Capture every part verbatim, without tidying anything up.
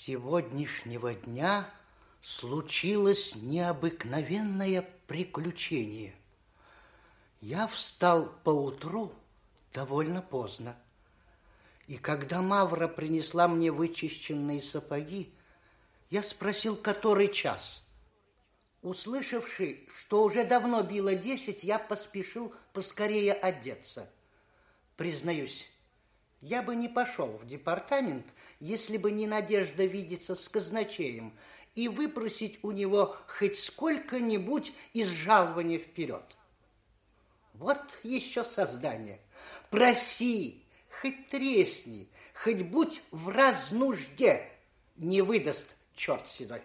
Сегодняшнего дня случилось необыкновенное приключение. Я встал поутру довольно поздно, и когда Мавра принесла мне вычищенные сапоги, я спросил, который час. Услышавши, что уже давно било десять, я поспешил поскорее одеться. Признаюсь, я бы не пошел в департамент, если бы не надежда видеться с казначеем и выпросить у него хоть сколько-нибудь из жалования вперед. Вот еще создание. Проси, хоть тресни, хоть будь в разнужде, не выдаст черт седой.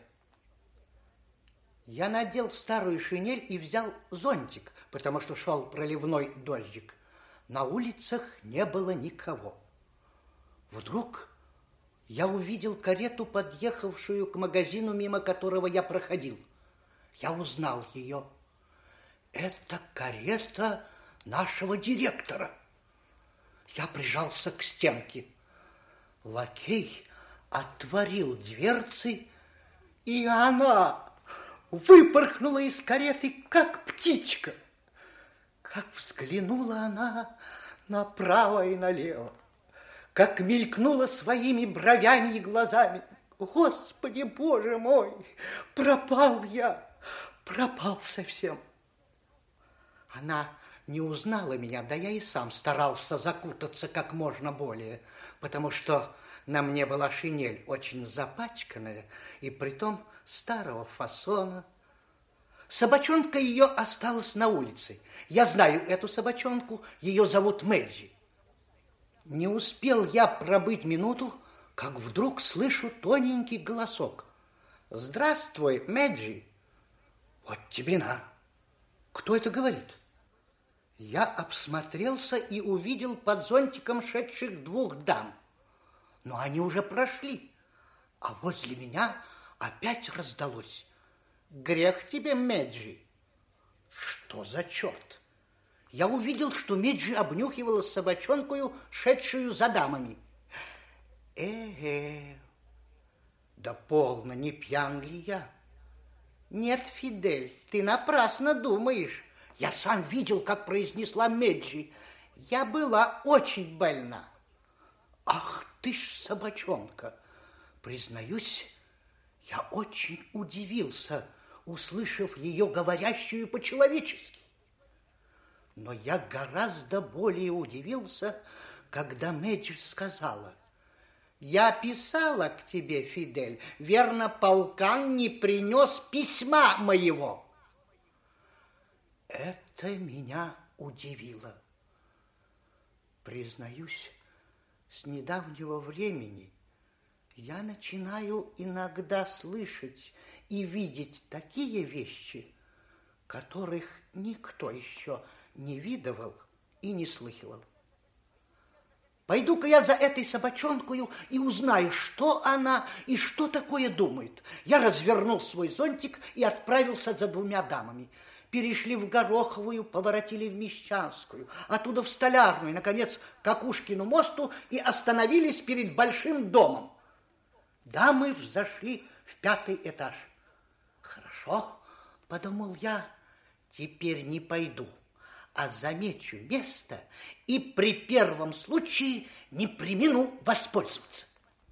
Я надел старую шинель и взял зонтик, потому что шел проливной дождик. На улицах не было никого. Вдруг я увидел карету, подъехавшую к магазину, мимо которого я проходил. Я узнал ее. Это карета нашего директора. Я прижался к стенке. Лакей отворил дверцы, и она выпорхнула из кареты, как птичка. Как взглянула она направо и налево, как мелькнула своими бровями и глазами. Господи, Боже мой, пропал я, пропал совсем. Она не узнала меня, да я и сам старался закутаться как можно более, потому что на мне была шинель очень запачканная и притом старого фасона. Собачонка ее осталась на улице. Я знаю эту собачонку, ее зовут Мэджи. Не успел я пробыть минуту, как вдруг слышу тоненький голосок. Здравствуй, Мэджи. Вот тебе на. Кто это говорит? Я обсмотрелся и увидел под зонтиком шедших двух дам. Но они уже прошли, а возле меня опять раздалось. Грех тебе, Мэджи. Что за черт? Я увидел, что Мэджи обнюхивала собачонкою, шедшую за дамами. Э-э, да полно, не пьян ли я? Нет, Фидель, ты напрасно думаешь. Я сам видел, как произнесла Мэджи. Я была очень больна. Ах ты ж собачонка! Признаюсь, я очень удивился, услышав ее говорящую по-человечески. Но я гораздо более удивился, когда Мэджи сказала: я писала к тебе, Фидель, верно, полкан не принес письма моего. Это меня удивило. Признаюсь, с недавнего времени я начинаю иногда слышать и видеть такие вещи, которых никто еще не видывал и не слыхивал. Пойду-ка я за этой собачонкою и узнаю, что она и что такое думает. Я развернул свой зонтик и отправился за двумя дамами. Перешли в Гороховую, поворотили в Мещанскую, оттуда в Столярную, наконец, к Акушкину мосту и остановились перед большим домом. Дамы взошли в пятый этаж. Хорошо, подумал я, теперь не пойду, а замечу место и при первом случае не премину воспользоваться.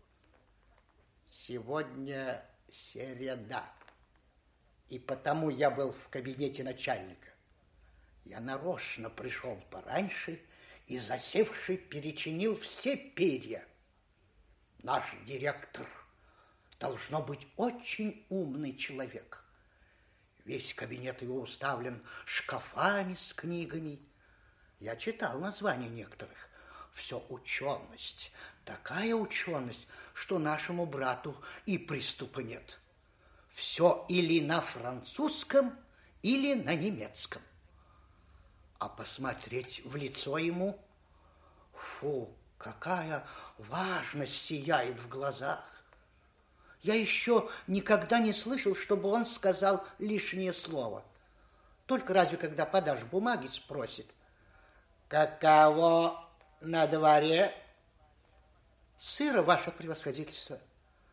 Сегодня середа, и потому я был в кабинете начальника. Я нарочно пришел пораньше и, засевший, перечинил все перья. Наш директор должно быть очень умный человек. Весь кабинет его уставлен шкафами с книгами. Я читал названия некоторых. Все ученость, такая ученость, что нашему брату и приступа нет. Все или на французском, или на немецком. А посмотреть в лицо ему, фу, какая важность сияет в глазах. Я еще никогда не слышал, чтобы он сказал лишнее слово. Только разве когда подашь бумаги, спросит: каково на дворе? Сыро, ваше превосходительство.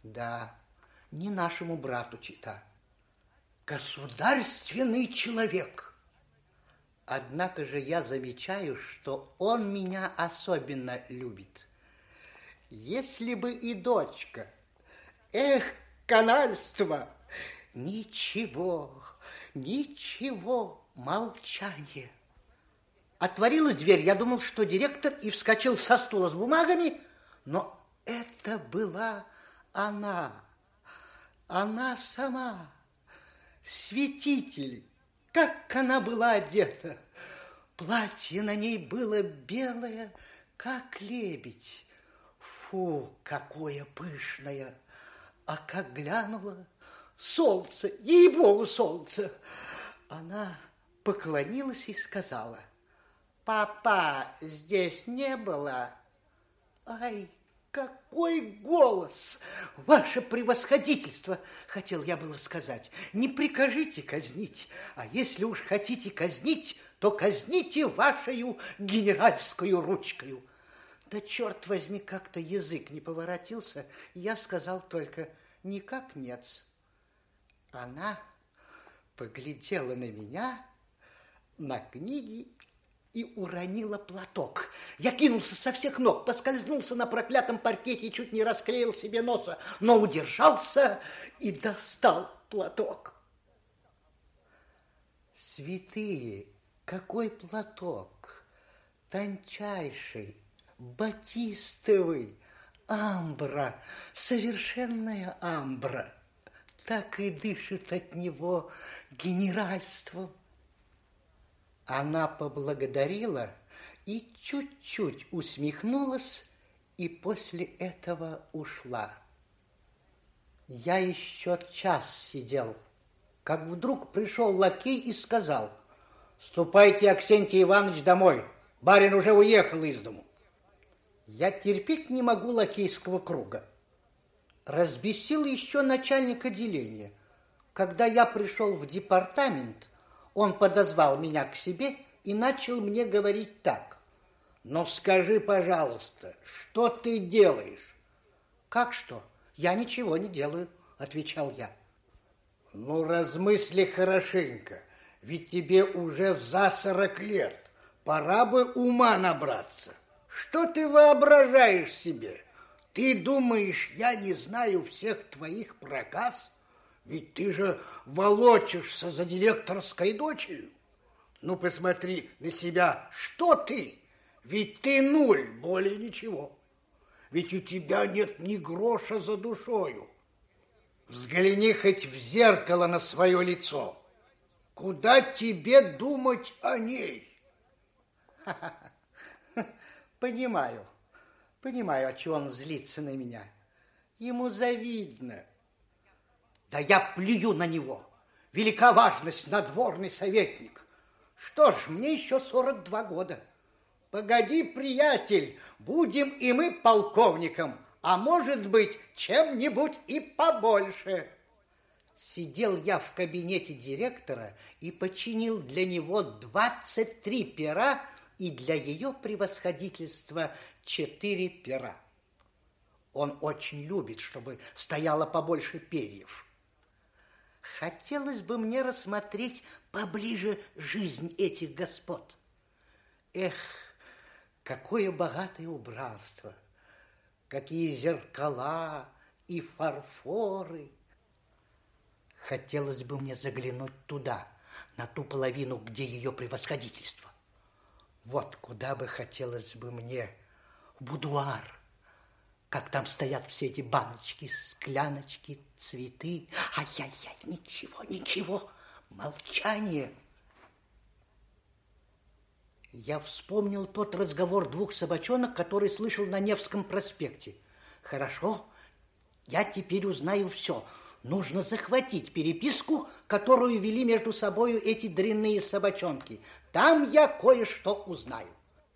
Да, не нашему брату чита. Государственный человек. Однако же я замечаю, что он меня особенно любит. Если бы и дочка. Эх, канальство! Ничего, ничего, молчание. Отворилась дверь, я думал, что директор, и вскочил со стула с бумагами, но это была она, она сама, святитель. Как она была одета! Платье на ней было белое, как лебедь. Фу, какое пышное! А как глянула, солнце, ей-богу, солнце! Она поклонилась и сказала: папа здесь не было. Ай, какой голос! Ваше превосходительство, хотел я было сказать, не прикажите казнить, а если уж хотите казнить, то казните вашею генеральскую ручкою. Да черт возьми, как-то язык не поворотился, и я сказал только: никак нет. Она поглядела на меня, на книги и уронила платок. Я кинулся со всех ног, поскользнулся на проклятом паркете и чуть не расклеил себе носа, но удержался и достал платок. Святые, какой платок! Тончайший, батистовый, амбра, совершенная амбра. Так и дышит от него генеральством. Она поблагодарила и чуть-чуть усмехнулась, и после этого ушла. Я еще час сидел, как вдруг пришел лакей и сказал: ступайте, Аксентий Иванович, домой, барин уже уехал из дому. Я терпеть не могу лакейского круга. Разбесил еще начальник отделения. Когда я пришел в департамент, он подозвал меня к себе и начал мне говорить так: ну, скажи, пожалуйста, что ты делаешь? Как что? Я ничего не делаю, отвечал я. Ну, размысли хорошенько, ведь тебе уже за сорок лет, пора бы ума набраться. Что ты воображаешь себе? Ты думаешь, я не знаю всех твоих проказ? Ведь ты же волочишься за директорской дочерью. Ну, посмотри на себя. Что ты? Ведь ты нуль, более ничего. Ведь у тебя нет ни гроша за душою. Взгляни хоть в зеркало на свое лицо. Куда тебе думать о ней? Понимаю, понимаю, отчего он злится на меня. Ему завидно. Да я плюю на него. Велика важность, надворный советник. Что ж, мне еще сорок два года. Погоди, приятель, будем и мы полковником, а может быть, чем-нибудь и побольше. Сидел я в кабинете директора и починил для него двадцать три пера и для ее превосходительства четыре пера. Он очень любит, чтобы стояло побольше перьев. Хотелось бы мне рассмотреть поближе жизнь этих господ. Эх, какое богатое убранство, какие зеркала и фарфоры. Хотелось бы мне заглянуть туда, на ту половину, где ее превосходительство. Вот куда бы хотелось бы мне в будуар, как там стоят все эти баночки, скляночки, цветы. Ай-яй-яй, ничего, ничего, молчание. Я вспомнил тот разговор двух собачонок, который слышал на Невском проспекте. Хорошо, я теперь узнаю все. Нужно захватить переписку, которую вели между собою эти дрянные собачонки. Там я кое-что узнаю.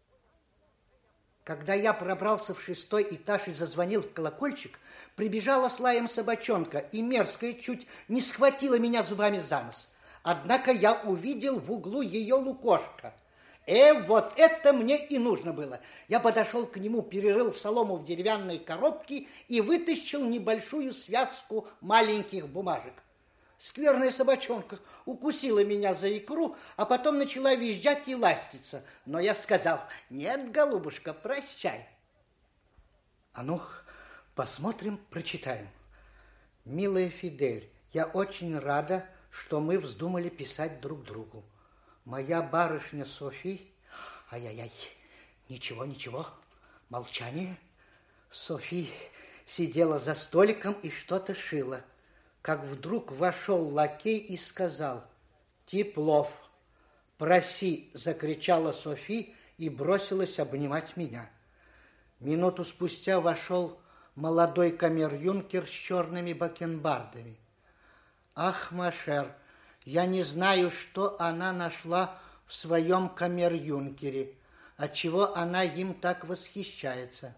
Когда я пробрался в шестой этаж и зазвонил в колокольчик, прибежала с лаем собачонка и мерзкая чуть не схватила меня зубами за нос. Однако я увидел в углу ее лукошко. Э, вот это мне и нужно было. Я подошел к нему, перерыл солому в деревянной коробке и вытащил небольшую связку маленьких бумажек. Скверная собачонка укусила меня за икру, а потом начала визжать и ластиться. Но я сказал: нет, голубушка, прощай. А ну, посмотрим, прочитаем. Милая Фидель, я очень рада, что мы вздумали писать друг другу. Моя барышня Софи... Ай-яй-яй, ничего, ничего, молчание. Софи сидела за столиком и что-то шила. Как вдруг вошел лакей и сказал: Теплов, проси, закричала Софи и бросилась обнимать меня. Минуту спустя вошел молодой камер-юнкер с черными бакенбардами. Ах, Машер, я не знаю, что она нашла в своем камер-юнкере, отчего она им так восхищается.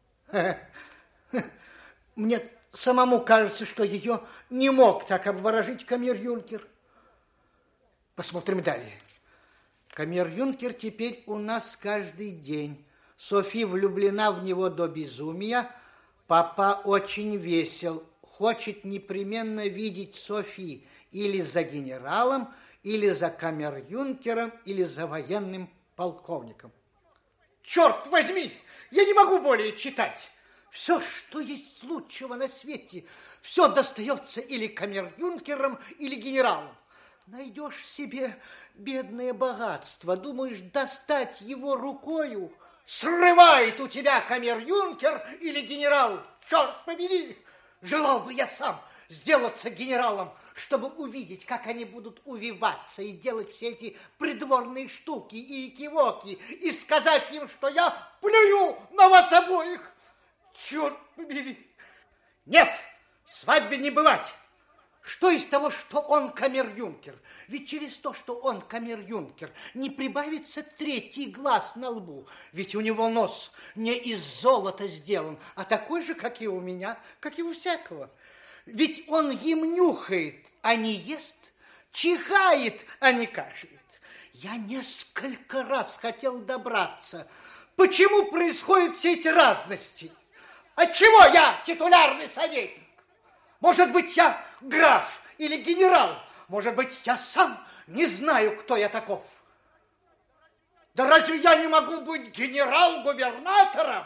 Мне самому кажется, что ее не мог так обворожить камер-юнкер. Посмотрим далее. Камер-юнкер теперь у нас каждый день. Софи влюблена в него до безумия. Папа очень весел, хочет непременно видеть Софи или за генералом, или за камер-юнкером, или за военным полковником. Черт возьми, я не могу более читать. Все, что есть лучшего на свете, все достается или камер-юнкерам, или генералам. Найдешь себе бедное богатство, думаешь достать его рукою, срывает у тебя камер-юнкер или генерал. Черт побери! Желал бы я сам сделаться генералом, чтобы увидеть, как они будут увиваться и делать все эти придворные штуки и экивоки, и сказать им, что я плюю на вас обоих. Черт побери! Нет, свадьбе не бывать. Что из того, что он камер-юнкер? Ведь через то, что он камер-юнкер, не прибавится третий глаз на лбу. Ведь у него нос не из золота сделан, а такой же, как и у меня, как и у всякого. Ведь он им нюхает, а не ест, чихает, а не кашляет. Я несколько раз хотел добраться. Почему происходят все эти разности? Отчего я титулярный советник? Может быть, я граф или генерал. Может быть, я сам не знаю, кто я таков. Да разве я не могу быть генерал-губернатором?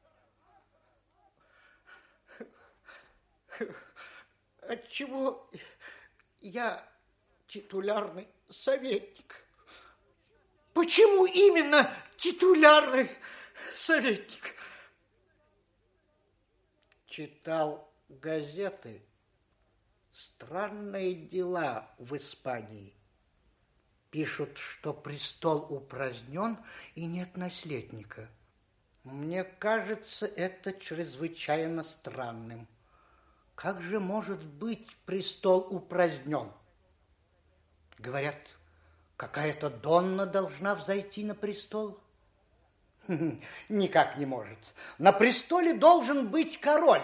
Отчего я титулярный советник? Почему именно титулярный советник? Читал газеты. Странные дела в Испании. Пишут, что престол упразднен и нет наследника. Мне кажется, это чрезвычайно странным. Как же может быть престол упразднен? Говорят, какая-то Донна должна взойти на престол. Никак не может. На престоле должен быть король.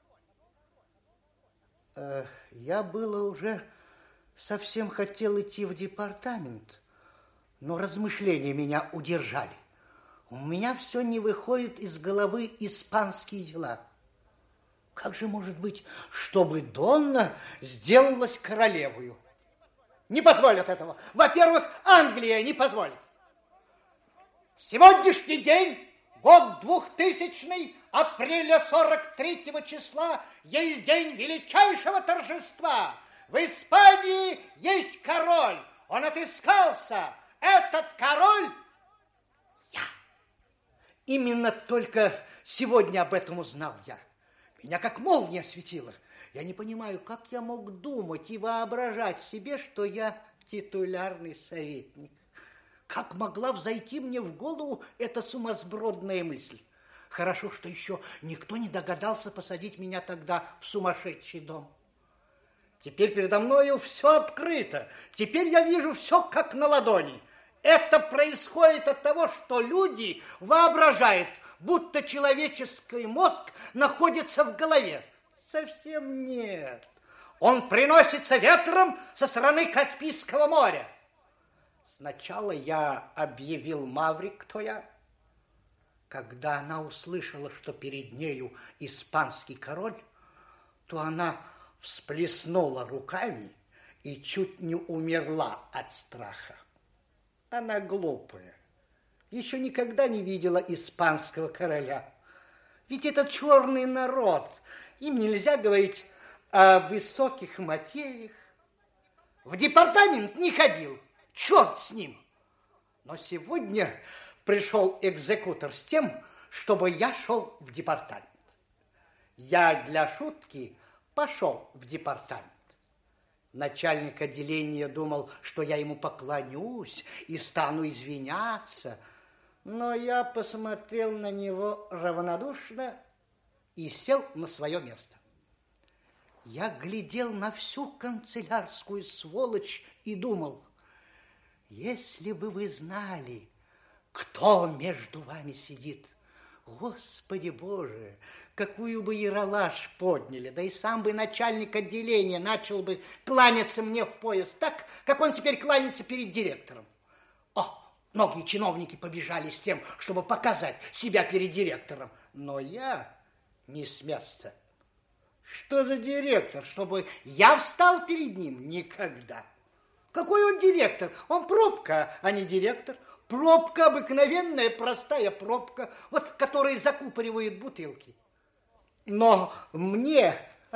Я было уже совсем хотел идти в департамент, но размышления меня удержали. У меня все не выходит из головы испанские дела. Как же может быть, чтобы Донна сделалась королевою? Не позволят этого. Во-первых, Англия не позволит. Сегодняшний день, год двухтысячный, апреля сорок третьего числа, есть день величайшего торжества. В Испании есть король. Он отыскался. Этот король я. Именно только сегодня об этом узнал я. Меня как молния осветила. Я не понимаю, как я мог думать и воображать себе, что я титулярный советник. Как могла взойти мне в голову эта сумасбродная мысль? Хорошо, что еще никто не догадался посадить меня тогда в сумасшедший дом. Теперь передо мною все открыто. Теперь я вижу все как на ладони. Это происходит от того, что люди воображают, будто человеческий мозг находится в голове. Совсем нет. Он приносится ветром со стороны Каспийского моря. Сначала я объявил Мавре, кто я. Когда она услышала, что перед нею испанский король, то она всплеснула руками и чуть не умерла от страха. Она глупая, еще никогда не видела испанского короля. Ведь это черный народ, им нельзя говорить о высоких материях. В департамент не ходил, черт с ним. Но сегодня пришел экзекутор с тем, чтобы я шел в департамент. Я для шутки пошел в департамент. Начальник отделения думал, что я ему поклонюсь и стану извиняться, но я посмотрел на него равнодушно и сел на свое место. Я глядел на всю канцелярскую сволочь и думал, если бы вы знали, кто между вами сидит, Господи Боже, какую бы ералаш подняли, да и сам бы начальник отделения начал бы кланяться мне в пояс так, как он теперь кланяется перед директором. О, многие чиновники побежали с тем, чтобы показать себя перед директором, но я не с места. Что за директор, чтобы я встал перед ним? Никогда. Какой он директор? Он пробка, а не директор. Пробка обыкновенная, простая пробка, вот которая закупоривает бутылки. Но мне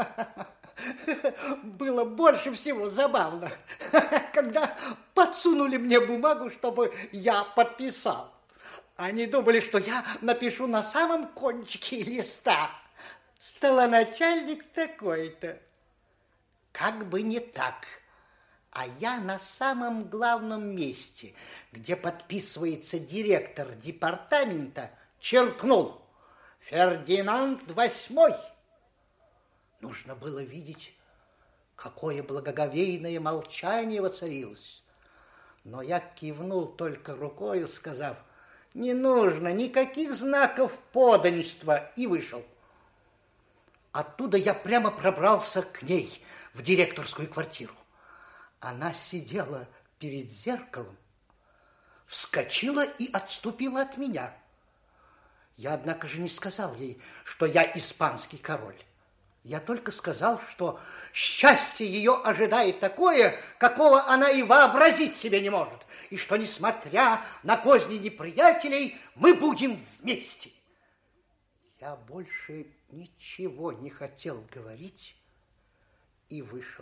было больше всего забавно, когда подсунули мне бумагу, чтобы я подписал. Они думали, что я напишу на самом кончике листа: столоначальник такой-то. Как бы не так. А я на самом главном месте, где подписывается директор департамента, черкнул: Фердинанд восьмой. Нужно было видеть, какое благоговейное молчание воцарилось. Но я кивнул только рукою, сказав: не нужно никаких знаков подданства, и вышел. Оттуда я прямо пробрался к ней в директорскую квартиру. Она сидела перед зеркалом, вскочила и отступила от меня. Я, однако же, не сказал ей, что я испанский король. Я только сказал, что счастье ее ожидает такое, какого она и вообразить себе не может, и что, несмотря на козни неприятелей, мы будем вместе. Я больше ничего не хотел говорить и вышел.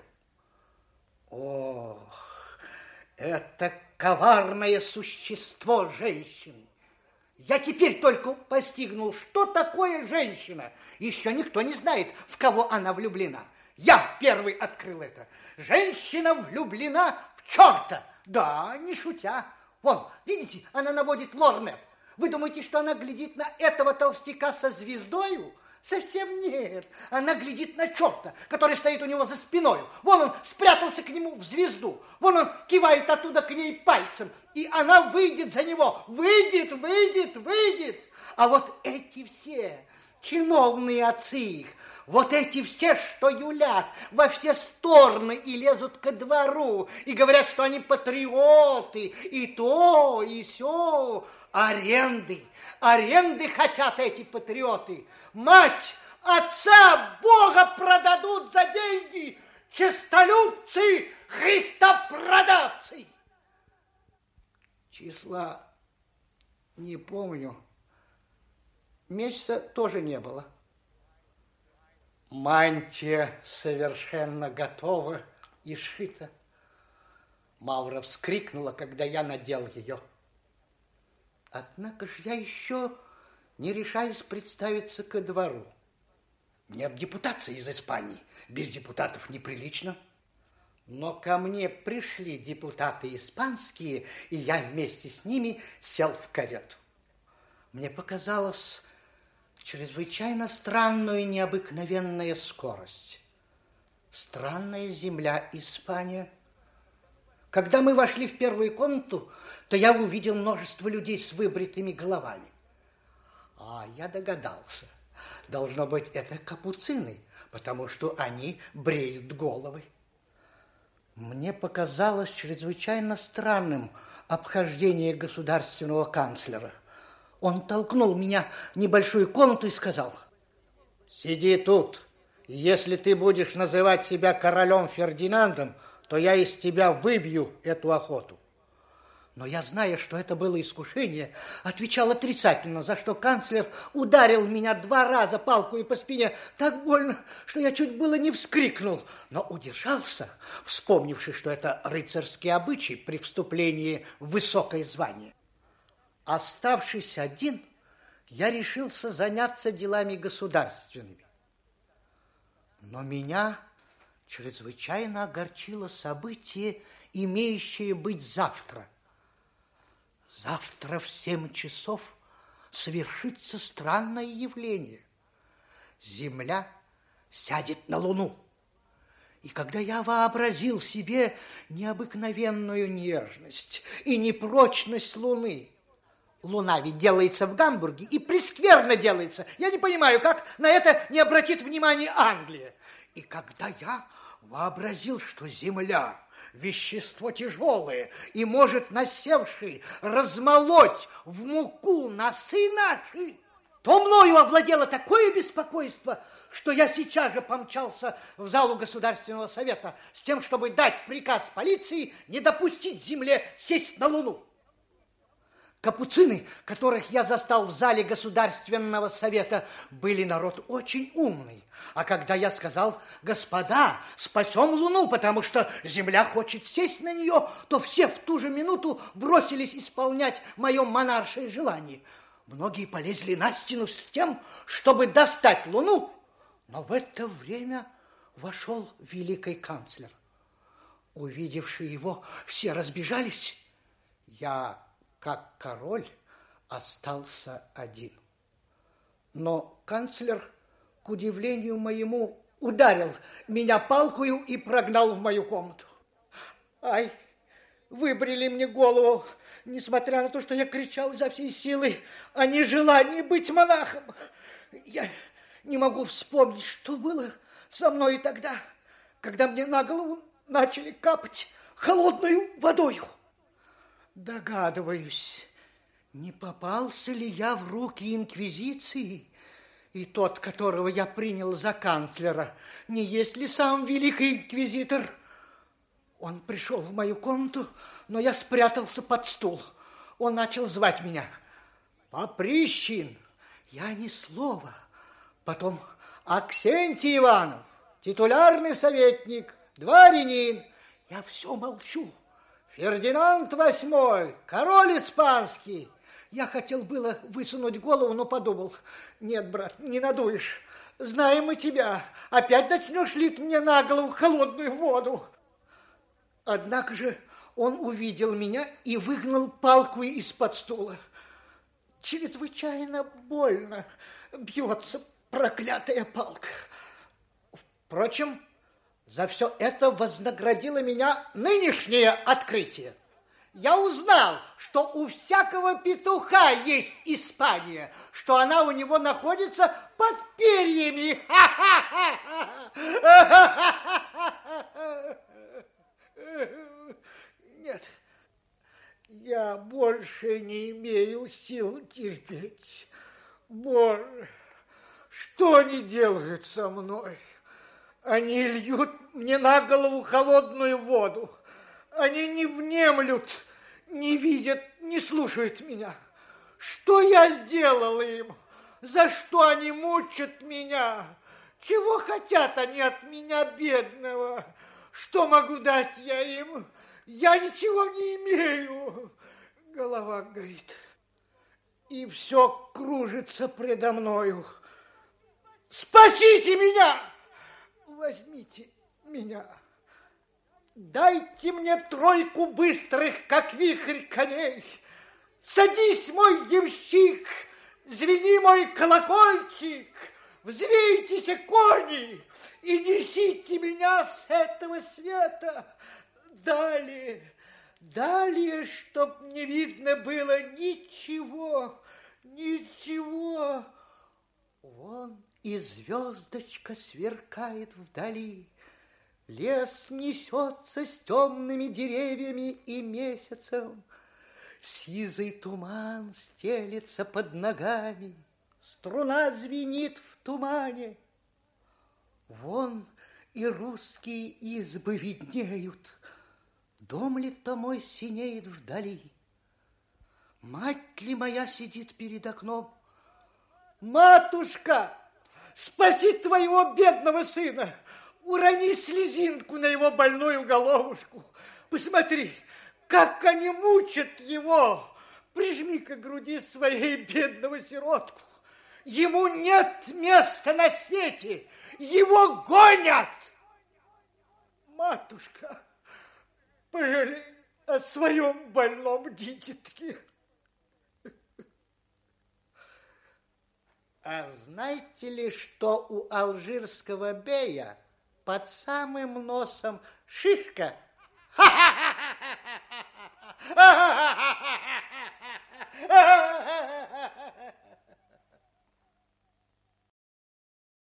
Ох, это коварное существо женщины. Я теперь только постигнул, что такое женщина. Еще никто не знает, в кого она влюблена. Я первый открыл это. Женщина влюблена в черта. Да, не шутя. Вон, видите, она наводит лорнет. Вы думаете, что она глядит на этого толстяка со звездою? Совсем нет. Она глядит на черта, который стоит у него за спиной. Вон он спрятался к нему в звезду. Вон он кивает оттуда к ней пальцем. И она выйдет за него. Выйдет, выйдет, выйдет. А вот эти все чиновные отцы их, вот эти все, что юлят во все стороны и лезут ко двору, и говорят, что они патриоты, и то, и сё. Аренды, аренды хотят эти патриоты. Мать, отца, Бога продадут за деньги. Честолюбцы, христопродавцы. Числа не помню. Месяца тоже не было. Мантия совершенно готова и сшита. Мавра вскрикнула, когда я надел ее. Однако же я еще не решаюсь представиться ко двору. Нет депутации из Испании. Без депутатов неприлично. Но ко мне пришли депутаты испанские, и я вместе с ними сел в карету. Мне показалось чрезвычайно странную и необыкновенная скорость. Странная земля Испания. Когда мы вошли в первую комнату, то я увидел множество людей с выбритыми головами. А я догадался. Должно быть, это капуцины, потому что они бреют головы. Мне показалось чрезвычайно странным обхождение государственного канцлера. Он толкнул меня в небольшую комнату и сказал: «Сиди тут. Если ты будешь называть себя королем Фердинандом, то я из тебя выбью эту охоту». Но я, зная, что это было искушение, отвечал отрицательно, за что канцлер ударил меня два раза палкой по спине так больно, что я чуть было не вскрикнул, но удержался, вспомнивши, что это рыцарский обычай при вступлении в высокое звание. Оставшись один, я решился заняться делами государственными. Но меня чрезвычайно огорчило событие, имеющее быть завтра. Завтра в семь часов совершится странное явление. Земля сядет на Луну. И когда я вообразил себе необыкновенную нежность и непрочность Луны, Луна ведь делается в Гамбурге и прескверно делается. Я не понимаю, как на это не обратит внимание Англия. И когда я вообразил, что Земля вещество тяжелое и может, насевший, размолоть в муку носы наши, то мною овладело такое беспокойство, что я сейчас же помчался в залу Государственного совета с тем, чтобы дать приказ полиции не допустить Земле сесть на Луну. Капуцины, которых я застал в зале Государственного совета, были народ очень умный. А когда я сказал: «Господа, спасем Луну, потому что Земля хочет сесть на нее», то все в ту же минуту бросились исполнять мое монаршее желание. Многие полезли на стену с тем, чтобы достать Луну, но в это время вошел великий канцлер. Увидевши его, все разбежались. Я, как король, остался один. Но канцлер, к удивлению моему, ударил меня палкою и прогнал в мою комнату. Ай, выбрили мне голову, несмотря на то, что я кричал изо всей силы о нежелании быть монахом. Я не могу вспомнить, что было со мной тогда, когда мне на голову начали капать холодную водою. Догадываюсь, не попался ли я в руки инквизиции, и тот, которого я принял за канцлера, не есть ли сам великий инквизитор? Он пришел в мою комнату, но я спрятался под стул. Он начал звать меня: «Поприщин!» Я ни слова. Потом: «Аксентий Иванов, титулярный советник, дворянин». Я все молчу. «Фердинанд восьмой, король испанский». Я хотел было высунуть голову, но подумал: нет, брат, не надуешь. Знаем мы тебя. Опять начнешь лить мне на голову холодную воду. Однако же он увидел меня и выгнал палку из-под стула. Чрезвычайно больно бьется проклятая палка. Впрочем, за все это вознаградило меня нынешнее открытие. Я узнал, что у всякого петуха есть Испания, что она у него находится под перьями. Нет, я больше не имею сил терпеть. Боже, что они делают со мной? Они льют мне на голову холодную воду. Они не внемлют, не видят, не слушают меня. Что я сделал им? За что они мучат меня? Чего хотят они от меня, бедного? Что могу дать я им? Я ничего не имею. Голова горит, и все кружится предо мною. Спасите меня! Возьмите меня. Дайте мне тройку быстрых, как вихрь, коней. Садись, мой ямщик, звени мой колокольчик, взвейтесь, кони, и несите меня с этого света. Далее, далее, чтоб не видно было ничего, ничего. Вон и звездочка сверкает вдали. Лес несется с темными деревьями и месяцем. Сизый туман стелется под ногами. Струна звенит в тумане. Вон и русские избы виднеют. Дом ли то мой синеет вдали? Мать ли моя сидит перед окном? Матушка, спаси твоего бедного сына! Урони слезинку на его больную головушку. Посмотри, как они мучат его. Прижми к груди своей бедного сиротку. Ему нет места на свете. Его гонят. Матушка, пожалей о своем больном дитятке. А знаете ли, что у алжирского бея под самым носом шишка?